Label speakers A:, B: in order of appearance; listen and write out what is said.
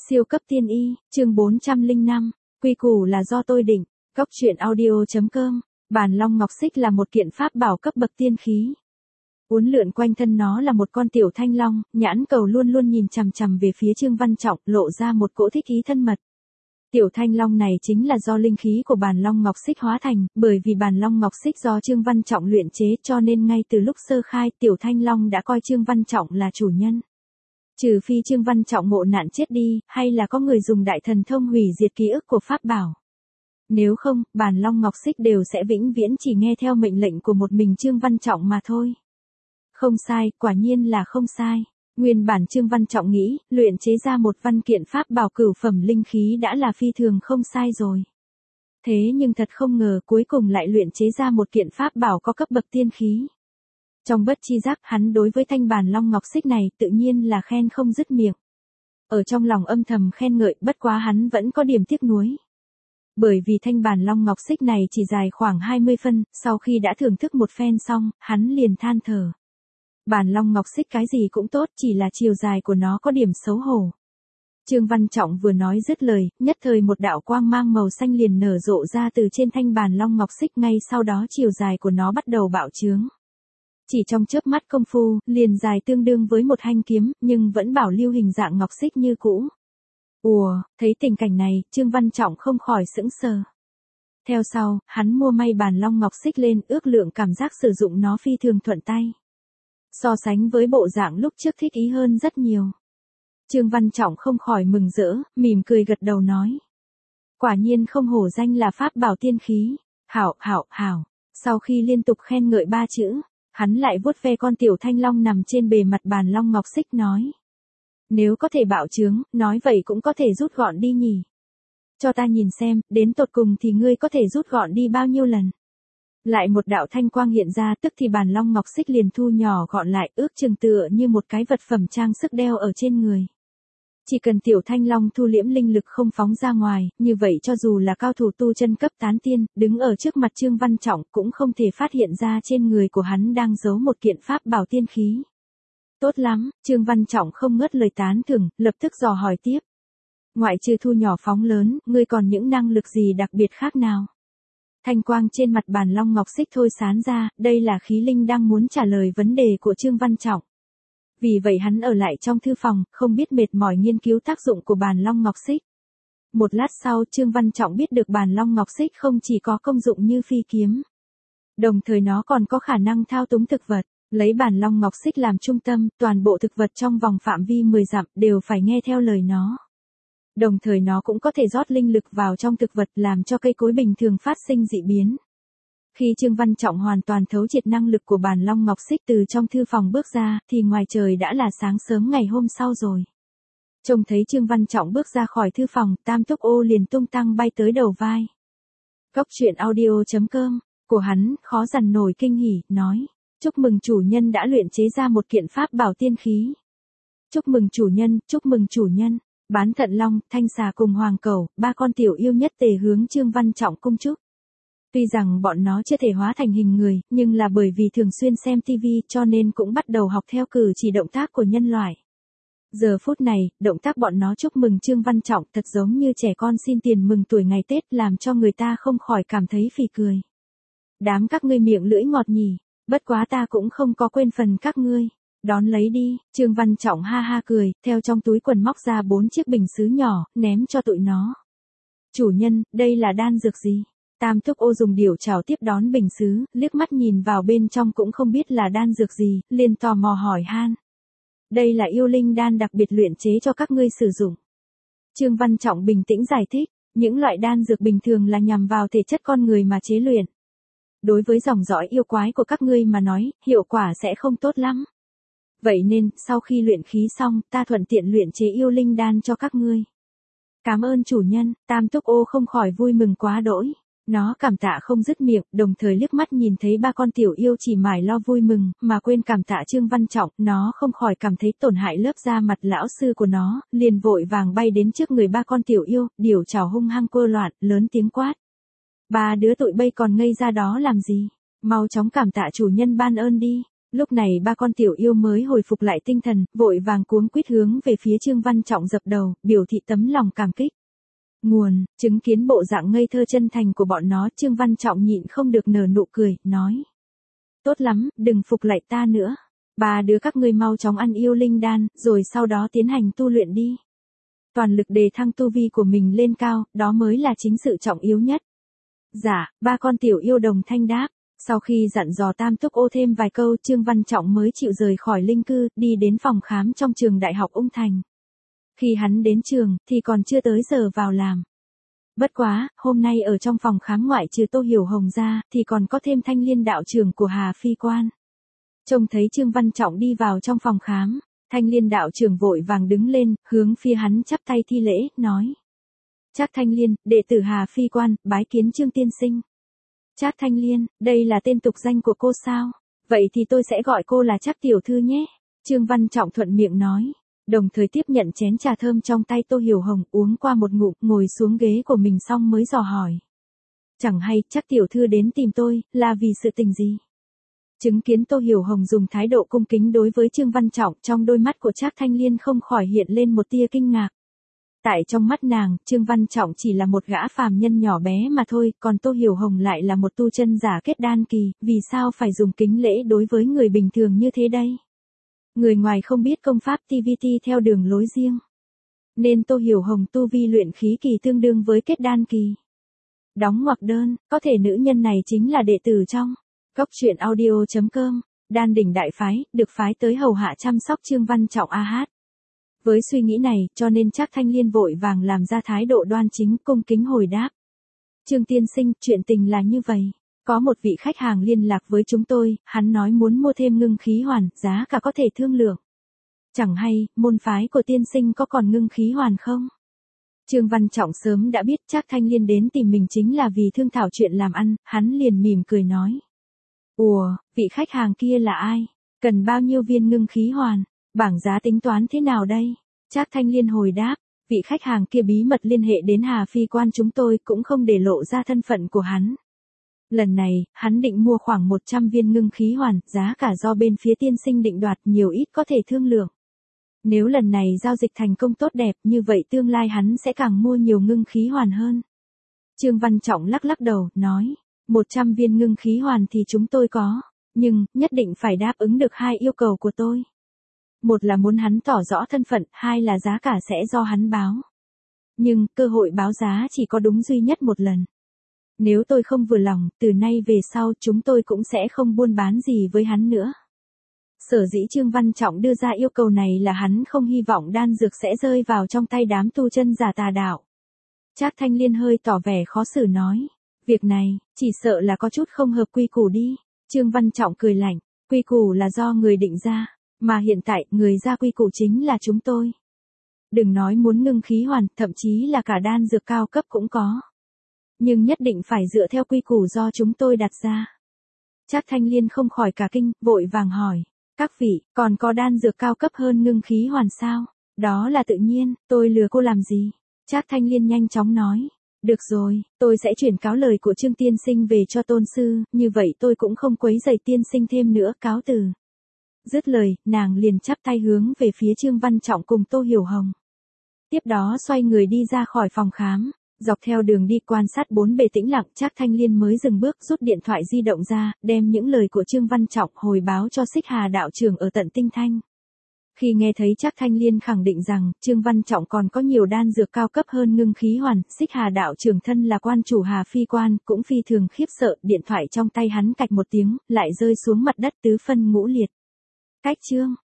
A: Siêu cấp tiên y, chương 405, quy củ là do tôi định, Cóc truyện audio.com, bản long ngọc xích là một kiện pháp bảo cấp bậc tiên khí. Uốn lượn quanh thân nó là một con tiểu thanh long, nhãn cầu luôn luôn nhìn chằm chằm về phía Trương Văn Trọng, lộ ra một cỗ thích ý thân mật. Tiểu thanh long này chính là do linh khí của bản long ngọc xích hóa thành, bởi vì bản long ngọc xích do Trương Văn Trọng luyện chế cho nên ngay từ lúc sơ khai tiểu thanh long đã coi Trương Văn Trọng là chủ nhân. Trừ phi Trương Văn Trọng ngộ nạn chết đi, hay là có người dùng đại thần thông hủy diệt ký ức của pháp bảo. Nếu không, bản long ngọc xích đều sẽ vĩnh viễn chỉ nghe theo mệnh lệnh của một mình Trương Văn Trọng mà thôi. Không sai, quả nhiên là không sai. Nguyên bản Trương Văn Trọng nghĩ, luyện chế ra một văn kiện pháp bảo cửu phẩm linh khí đã là phi thường không sai rồi. Thế nhưng thật không ngờ cuối cùng lại luyện chế ra một kiện pháp bảo có cấp bậc tiên khí. Trong bất chi giác hắn đối với thanh bản long ngọc xích này tự nhiên là khen không dứt miệng. Ở trong lòng âm thầm khen ngợi, bất quá hắn vẫn có điểm tiếc nuối. Bởi vì thanh bản long ngọc xích này chỉ dài khoảng 20 phân, sau khi đã thưởng thức một phen xong, hắn liền than thở. Bản long ngọc xích cái gì cũng tốt, chỉ là chiều dài của nó có điểm xấu hổ. Trương Văn Trọng vừa nói dứt lời, nhất thời một đạo quang mang màu xanh liền nở rộ ra từ trên thanh bản long ngọc xích, ngay sau đó chiều dài của nó bắt đầu bạo trướng. Chỉ trong chớp mắt công phu, liền dài tương đương với một thanh kiếm, nhưng vẫn bảo lưu hình dạng ngọc xích như cũ. Ùa, thấy tình cảnh này, Trương Văn Trọng không khỏi sững sờ. Theo sau, hắn mua may bản long ngọc xích lên, ước lượng cảm giác sử dụng nó phi thường thuận tay. So sánh với bộ dạng lúc trước thích ý hơn rất nhiều. Trương Văn Trọng không khỏi mừng rỡ, mỉm cười gật đầu nói. Quả nhiên không hổ danh là pháp bảo tiên khí, hảo, hảo, hảo. Sau khi liên tục khen ngợi 3 chữ, hắn lại vuốt ve con tiểu thanh long nằm trên bề mặt bản long ngọc xích nói. Nếu có thể bạo trướng, nói vậy cũng có thể rút gọn đi nhỉ. Cho ta nhìn xem, đến tột cùng thì ngươi có thể rút gọn đi bao nhiêu lần. Lại một đạo thanh quang hiện ra, tức thì bản long ngọc xích liền thu nhỏ gọn lại, ước chừng tựa như một cái vật phẩm trang sức đeo ở trên người. Chỉ cần tiểu thanh long thu liễm linh lực không phóng ra ngoài, như vậy cho dù là cao thủ tu chân cấp tán tiên, đứng ở trước mặt Trương Văn Trọng cũng không thể phát hiện ra trên người của hắn đang giấu một kiện pháp bảo tiên khí. Tốt lắm, Trương Văn Trọng không ngớt lời tán thưởng, lập tức dò hỏi tiếp. Ngoại trừ thu nhỏ phóng lớn, ngươi còn những năng lực gì đặc biệt khác nào? Thanh quang trên mặt bản long ngọc xích thôi sán ra, đây là khí linh đang muốn trả lời vấn đề của Trương Văn Trọng. Vì vậy hắn ở lại trong thư phòng, không biết mệt mỏi nghiên cứu tác dụng của bản long ngọc xích. Một lát sau Trương Văn Trọng biết được bản long ngọc xích không chỉ có công dụng như phi kiếm. Đồng thời nó còn có khả năng thao túng thực vật. Lấy bản long ngọc xích làm trung tâm, toàn bộ thực vật trong vòng phạm vi 10 dặm đều phải nghe theo lời nó. Đồng thời nó cũng có thể rót linh lực vào trong thực vật làm cho cây cối bình thường phát sinh dị biến. Khi Trương Văn Trọng hoàn toàn thấu triệt năng lực của bản long ngọc xích từ trong thư phòng bước ra, thì ngoài trời đã là sáng sớm ngày hôm sau rồi. Trông thấy Trương Văn Trọng bước ra khỏi thư phòng, tam túc ô liền tung tăng bay tới đầu vai. Cóc truyện audio.com, của hắn, khó dằn nổi kinh hỉ, nói. Chúc mừng chủ nhân đã luyện chế ra một kiện pháp bảo tiên khí. Chúc mừng chủ nhân, chúc mừng chủ nhân. Bán thận long, thanh xà cùng hoàng cẩu, 3 con tiểu yêu nhất tề hướng Trương Văn Trọng cung chúc. Tuy rằng bọn nó chưa thể hóa thành hình người, nhưng là bởi vì thường xuyên xem TV cho nên cũng bắt đầu học theo cử chỉ động tác của nhân loại. Giờ phút này, động tác bọn nó chúc mừng Trương Văn Trọng thật giống như trẻ con xin tiền mừng tuổi ngày Tết, làm cho người ta không khỏi cảm thấy phì cười. Đám các ngươi miệng lưỡi ngọt nhỉ, bất quá ta cũng không có quên phần các ngươi. Đón lấy đi, Trương Văn Trọng ha ha cười, theo trong túi quần móc ra 4 chiếc bình sứ nhỏ, ném cho tụi nó. Chủ nhân, đây là đan dược gì? Tam Túc Ô dùng điểu trảo tiếp đón bình sứ, liếc mắt nhìn vào bên trong cũng không biết là đan dược gì, liền tò mò hỏi han. Đây là yêu linh đan đặc biệt luyện chế cho các ngươi sử dụng. Trương Văn Trọng bình tĩnh giải thích, những loại đan dược bình thường là nhằm vào thể chất con người mà chế luyện. Đối với dòng dõi yêu quái của các ngươi mà nói, hiệu quả sẽ không tốt lắm. Vậy nên, sau khi luyện khí xong, ta thuận tiện luyện chế yêu linh đan cho các ngươi. Cảm ơn chủ nhân, Tam Túc Ô không khỏi vui mừng quá đỗi. Nó cảm tạ không dứt miệng, đồng thời liếc mắt nhìn thấy 3 con tiểu yêu chỉ mải lo vui mừng, mà quên cảm tạ Trương Văn Trọng, nó không khỏi cảm thấy tổn hại lớp da mặt lão sư của nó, liền vội vàng bay đến trước người 3 con tiểu yêu, điểu trảo hung hăng quơ loạn, lớn tiếng quát. 3 đứa tụi bay còn ngây ra đó làm gì? Mau chóng cảm tạ chủ nhân ban ơn đi. Lúc này ba con tiểu yêu mới hồi phục lại tinh thần, vội vàng cuống quýt hướng về phía Trương Văn Trọng dập đầu, biểu thị tấm lòng cảm kích. Nguồn, chứng kiến bộ dạng ngây thơ chân thành của bọn nó, Trương Văn Trọng nhịn không được nở nụ cười, nói. Tốt lắm, đừng phục lại ta nữa. Ba đứa các ngươi mau chóng ăn yêu linh đan, rồi sau đó tiến hành tu luyện đi. Toàn lực đề thăng tu vi của mình lên cao, đó mới là chính sự trọng yếu nhất. Dạ, ba con tiểu yêu đồng thanh đáp. Sau khi dặn dò Tam Túc Ô thêm vài câu, Trương Văn Trọng mới chịu rời khỏi linh cư, đi đến phòng khám trong trường Đại học Ung Thành. Khi hắn đến trường, thì còn chưa tới giờ vào làm. Bất quá, hôm nay ở trong phòng khám ngoại trừ Tô Hiểu Hồng ra, thì còn có thêm Thanh Liên đạo trưởng của Hà Phi Quan. Trông thấy Trương Văn Trọng đi vào trong phòng khám, Thanh Liên đạo trưởng vội vàng đứng lên, hướng phía hắn chắp tay thi lễ, nói. Trác Thanh Liên, đệ tử Hà Phi Quan, bái kiến Trương tiên sinh. Trác Thanh Liên, đây là tên tục danh của cô sao? Vậy thì tôi sẽ gọi cô là Trác tiểu thư nhé. Trương Văn Trọng thuận miệng nói, đồng thời tiếp nhận chén trà thơm trong tay Tô Hiểu Hồng, uống qua một ngụm, ngồi xuống ghế của mình xong mới dò hỏi. Chẳng hay, Trác tiểu thư đến tìm tôi, là vì sự tình gì? Chứng kiến Tô Hiểu Hồng dùng thái độ cung kính đối với Trương Văn Trọng, trong đôi mắt của Trác Thanh Liên không khỏi hiện lên một tia kinh ngạc. Tại trong mắt nàng, Trương Văn Trọng chỉ là một gã phàm nhân nhỏ bé mà thôi, còn Tô Hiểu Hồng lại là một tu chân giả kết đan kỳ, vì sao phải dùng kính lễ đối với người bình thường như thế đây? Người ngoài không biết công pháp TVT theo đường lối riêng. Nên Tô Hiểu Hồng tu vi luyện khí kỳ tương đương với kết đan kỳ. Đóng ngoặc đơn, có thể nữ nhân này chính là đệ tử trong Cốc Truyện Audio.com, Đan Đỉnh Đại Phái, được phái tới hầu hạ chăm sóc Trương Văn Trọng AH. Với suy nghĩ này, cho nên Trác Thanh Liên vội vàng làm ra thái độ đoan chính, cung kính hồi đáp. Trương tiên sinh, chuyện tình là như vậy. Có một vị khách hàng liên lạc với chúng tôi, hắn nói muốn mua thêm ngưng khí hoàn, giá cả có thể thương lượng. Chẳng hay, môn phái của tiên sinh có còn ngưng khí hoàn không? Trương Văn Trọng sớm đã biết Trác Thanh Liên đến tìm mình chính là vì thương thảo chuyện làm ăn, hắn liền mỉm cười nói. Ủa, vị khách hàng kia là ai? Cần bao nhiêu viên ngưng khí hoàn? Bảng giá tính toán thế nào đây? Trác Thanh Liên hồi đáp, vị khách hàng kia bí mật liên hệ đến Hà Phi Quan chúng tôi cũng không để lộ ra thân phận của hắn. Lần này, hắn định mua khoảng 100 viên ngưng khí hoàn, giá cả do bên phía tiên sinh định đoạt, nhiều ít có thể thương lượng. Nếu lần này giao dịch thành công tốt đẹp, như vậy tương lai hắn sẽ càng mua nhiều ngưng khí hoàn hơn. Trương Văn Trọng lắc lắc đầu, nói, 100 viên ngưng khí hoàn thì chúng tôi có, nhưng, nhất định phải đáp ứng được hai yêu cầu của tôi. Một là muốn hắn tỏ rõ thân phận, hai là giá cả sẽ do hắn báo. Nhưng, cơ hội báo giá chỉ có đúng duy nhất một lần. Nếu tôi không vừa lòng, từ nay về sau chúng tôi cũng sẽ không buôn bán gì với hắn nữa. Sở dĩ Trương Văn Trọng đưa ra yêu cầu này là hắn không hy vọng đan dược sẽ rơi vào trong tay đám tu chân giả tà đạo. Trác Thanh Liên hơi tỏ vẻ khó xử nói, việc này, chỉ sợ là có chút không hợp quy củ đi. Trương Văn Trọng cười lạnh, quy củ là do người định ra, mà hiện tại người ra quy củ chính là chúng tôi. Đừng nói muốn ngưng khí hoàn, thậm chí là cả đan dược cao cấp cũng có. Nhưng nhất định phải dựa theo quy củ do chúng tôi đặt ra. Trác Thanh Liên không khỏi cả kinh, vội vàng hỏi, các vị, còn có đan dược cao cấp hơn ngưng khí hoàn sao? Đó là tự nhiên, tôi lừa cô làm gì? Trác Thanh Liên nhanh chóng nói, được rồi, tôi sẽ chuyển cáo lời của Trương tiên sinh về cho tôn sư, như vậy tôi cũng không quấy rầy tiên sinh thêm nữa, cáo từ. Dứt lời, nàng liền chắp tay hướng về phía Trương Văn Trọng cùng Tô Hiểu Hồng. Tiếp đó xoay người đi ra khỏi phòng khám, dọc theo đường đi quan sát bốn bề tĩnh lặng, Trác Thanh Liên mới dừng bước rút điện thoại di động ra, đem những lời của Trương Văn Trọng hồi báo cho Xích Hà đạo trưởng ở tận Tinh Thanh. Khi nghe thấy Trác Thanh Liên khẳng định rằng Trương Văn Trọng còn có nhiều đan dược cao cấp hơn ngưng khí hoàn, Xích Hà đạo trưởng thân là quan chủ Hà Phi Quan cũng phi thường khiếp sợ, điện thoại trong tay hắn cạch một tiếng, lại rơi xuống mặt đất tứ phân ngũ liệt. Cách chương